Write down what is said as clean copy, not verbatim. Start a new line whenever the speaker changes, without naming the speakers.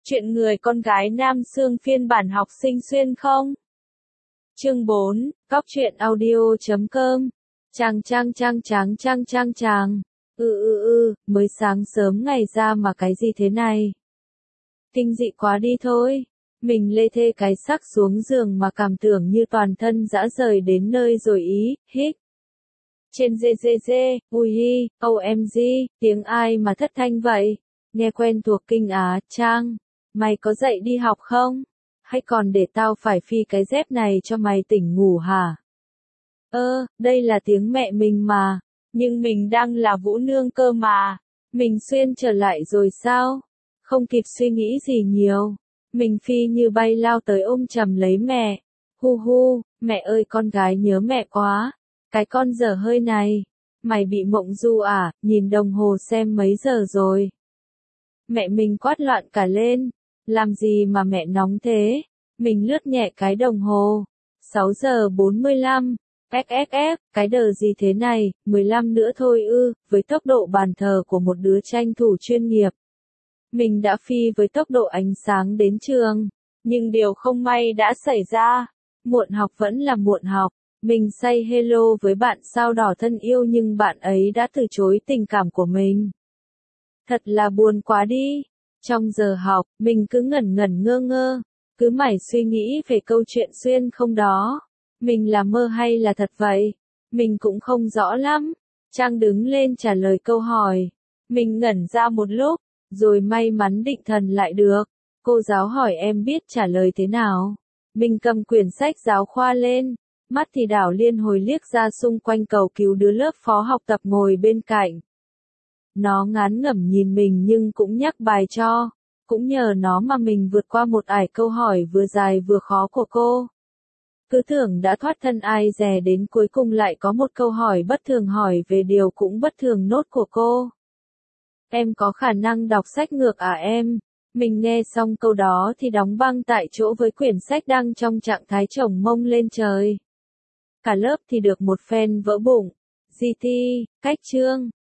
Chuyện người con gái Nam Xương phiên bản học sinh xuyên không? Chương 4, Cóc truyện audio.com. Chàng. Mới sáng sớm ngày ra mà cái gì thế này? Kinh dị quá đi thôi. Mình lê thê cái sắc xuống giường mà cảm tưởng như toàn thân dã rời đến nơi rồi ý, hít. Trên ui hi, OMG, tiếng ai mà thất thanh vậy? Nghe quen thuộc kinh á, Trang. Mày có dậy đi học không? Hay còn để tao phải phi cái dép này cho mày tỉnh ngủ hả? Đây là tiếng mẹ mình mà. Nhưng mình đang là Vũ Nương cơ mà. Mình xuyên trở lại rồi sao? Không kịp suy nghĩ gì nhiều. Mình phi như bay lao tới ôm chầm lấy mẹ. Hu, mẹ ơi con gái nhớ mẹ quá. Cái con dở hơi này. Mày bị mộng du à, nhìn đồng hồ xem mấy giờ rồi. Mẹ mình quát loạn cả lên. Làm gì mà mẹ nóng thế? Mình lướt nhẹ cái đồng hồ. 6 giờ 45. Cái đờ gì thế này, 15 nữa thôi với tốc độ bàn thờ của một đứa tranh thủ chuyên nghiệp. Mình đã phi với tốc độ ánh sáng đến trường. Nhưng điều không may đã xảy ra. Muộn học vẫn là muộn học. Mình say hello với bạn sao đỏ thân yêu nhưng bạn ấy đã từ chối tình cảm của mình. Thật là buồn quá đi. Trong giờ học, mình cứ ngẩn ngơ, cứ mải suy nghĩ về câu chuyện xuyên không đó. Mình là mơ hay là thật vậy? Mình cũng không rõ lắm. Trang đứng lên trả lời câu hỏi. Mình ngẩn ra một lúc, rồi may mắn định thần lại được. Cô giáo hỏi em biết trả lời thế nào? Mình cầm quyển sách giáo khoa lên, mắt thì đảo liên hồi liếc ra xung quanh cầu cứu đứa lớp phó học tập ngồi bên cạnh. Nó ngán ngẩm nhìn mình nhưng cũng nhắc bài cho. Cũng nhờ nó mà mình vượt qua một ải câu hỏi vừa dài vừa khó của cô. Cứ tưởng đã thoát thân ai dè đến cuối cùng lại có một câu hỏi bất thường hỏi về điều cũng bất thường nốt của cô. Em có khả năng đọc sách ngược à em? Mình nghe xong câu đó thì đóng băng tại chỗ với quyển sách đang trong trạng thái chổng mông lên trời. Cả lớp thì được một phen vỡ bụng. GT, cách chương,